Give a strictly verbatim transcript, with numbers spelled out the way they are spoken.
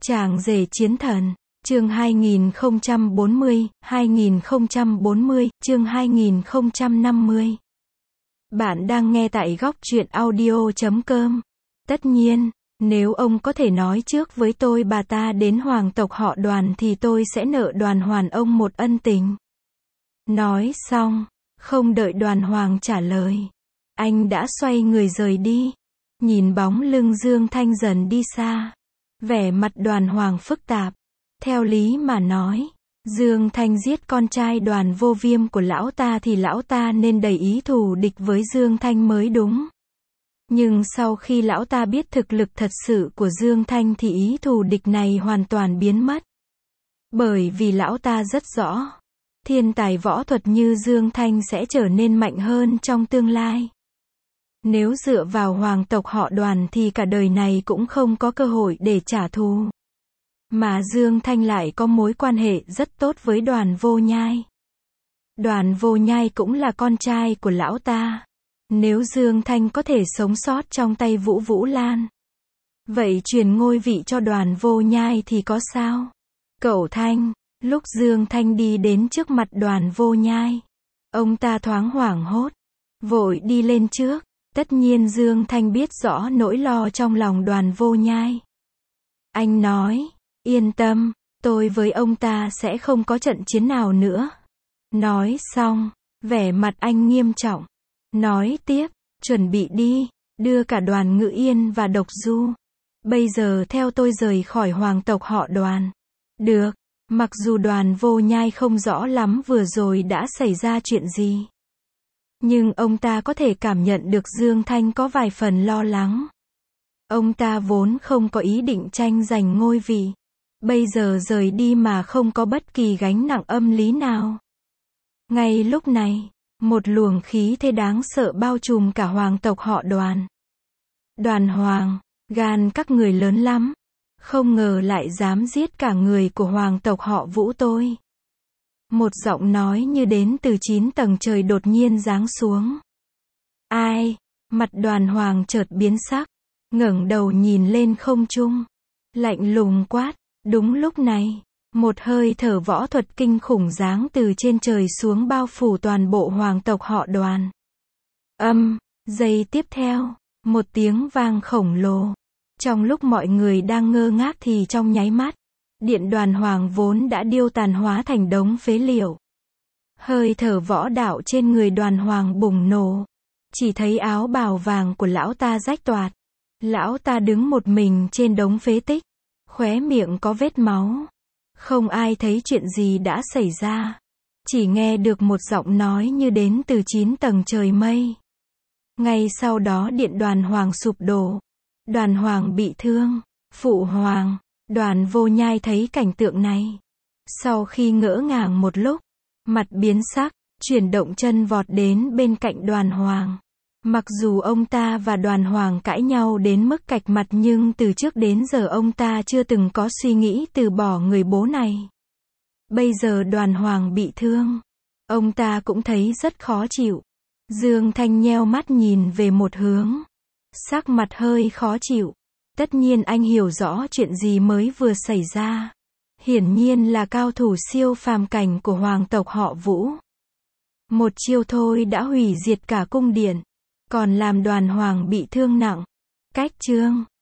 Chàng rể chiến thần, chương hai nghìn không trăm bốn mươi, hai nghìn không trăm bốn mươi, chương hai nghìn không trăm năm mươi. Bạn đang nghe tại góc truyện audio chấm com. Tất nhiên, nếu ông có thể nói trước với tôi bà ta đến hoàng tộc họ Đoàn thì tôi sẽ nợ Đoàn hoàn ông một ân tình. Nói xong, không đợi Đoàn Hoàng trả lời, anh đã xoay người rời đi. Nhìn bóng lưng Dương Thanh dần đi xa, vẻ mặt Đoàn Hoàng phức tạp. Theo lý mà nói, Dương Thanh giết con trai Đoàn Vô Viêm của lão ta thì lão ta nên đầy ý thù địch với Dương Thanh mới đúng. Nhưng sau khi lão ta biết thực lực thật sự của Dương Thanh thì ý thù địch này hoàn toàn biến mất. Bởi vì lão ta rất rõ, thiên tài võ thuật như Dương Thanh sẽ trở nên mạnh hơn trong tương lai. Nếu dựa vào hoàng tộc họ Đoàn thì cả đời này cũng không có cơ hội để trả thù. Mà Dương Thanh lại có mối quan hệ rất tốt với Đoàn Vô Nhai. Đoàn Vô Nhai cũng là con trai của lão ta. Nếu Dương Thanh có thể sống sót trong tay Vũ Vũ Lan, vậy truyền ngôi vị cho Đoàn Vô Nhai thì có sao? Cậu Thanh, lúc Dương Thanh đi đến trước mặt Đoàn Vô Nhai, ông ta thoáng hoảng hốt, vội đi lên trước. Tất nhiên Dương Thanh biết rõ nỗi lo trong lòng Đoàn Vô Nhai. Anh nói, yên tâm, tôi với ông ta sẽ không có trận chiến nào nữa. Nói xong, vẻ mặt anh nghiêm trọng. Nói tiếp, chuẩn bị đi, đưa cả Đoàn Ngự Yên và Độc Du. Bây giờ theo tôi rời khỏi hoàng tộc họ Đoàn. Được, mặc dù Đoàn Vô Nhai không rõ lắm vừa rồi đã xảy ra chuyện gì, nhưng ông ta có thể cảm nhận được Dương Thanh có vài phần lo lắng. Ông ta vốn không có ý định tranh giành ngôi vị. Bây giờ rời đi mà không có bất kỳ gánh nặng âm lý nào. Ngay lúc này, một luồng khí thế đáng sợ bao trùm cả hoàng tộc họ Đoàn. Đoàn Hoàng, gan các người lớn lắm. Không ngờ lại dám giết cả người của hoàng tộc họ Vũ tôi. Một giọng nói như đến từ chín tầng trời đột nhiên giáng xuống. Ai? Mặt Đoàn Hoàng chợt biến sắc, ngẩng đầu nhìn lên không trung, lạnh lùng quát. Đúng lúc này, một hơi thở võ thuật kinh khủng giáng từ trên trời xuống bao phủ toàn bộ hoàng tộc họ Đoàn. Âm, giây tiếp theo, một tiếng vang khổng lồ. Trong lúc mọi người đang ngơ ngác thì trong nháy mắt, điện Đoàn Hoàng vốn đã điêu tàn hóa thành đống phế liệu. Hơi thở võ đạo trên người Đoàn Hoàng bùng nổ. Chỉ thấy áo bào vàng của lão ta rách toạc. Lão ta đứng một mình trên đống phế tích, khóe miệng có vết máu. Không ai thấy chuyện gì đã xảy ra. Chỉ nghe được một giọng nói như đến từ chín tầng trời mây. Ngay sau đó điện Đoàn Hoàng sụp đổ. Đoàn Hoàng bị thương. Phụ hoàng. Đoàn Vô Nhai thấy cảnh tượng này. Sau khi ngỡ ngàng một lúc, mặt biến sắc, chuyển động chân vọt đến bên cạnh Đoàn Hoàng. Mặc dù ông ta và Đoàn Hoàng cãi nhau đến mức cạch mặt nhưng từ trước đến giờ ông ta chưa từng có suy nghĩ từ bỏ người bố này. Bây giờ Đoàn Hoàng bị thương, ông ta cũng thấy rất khó chịu. Dương Thanh nheo mắt nhìn về một hướng, sắc mặt hơi khó chịu. Tất nhiên anh hiểu rõ chuyện gì mới vừa xảy ra. Hiển nhiên là cao thủ siêu phàm cảnh của hoàng tộc họ Vũ. Một chiêu thôi đã hủy diệt cả cung điện, còn làm Đoàn Hoàng bị thương nặng. Cách chương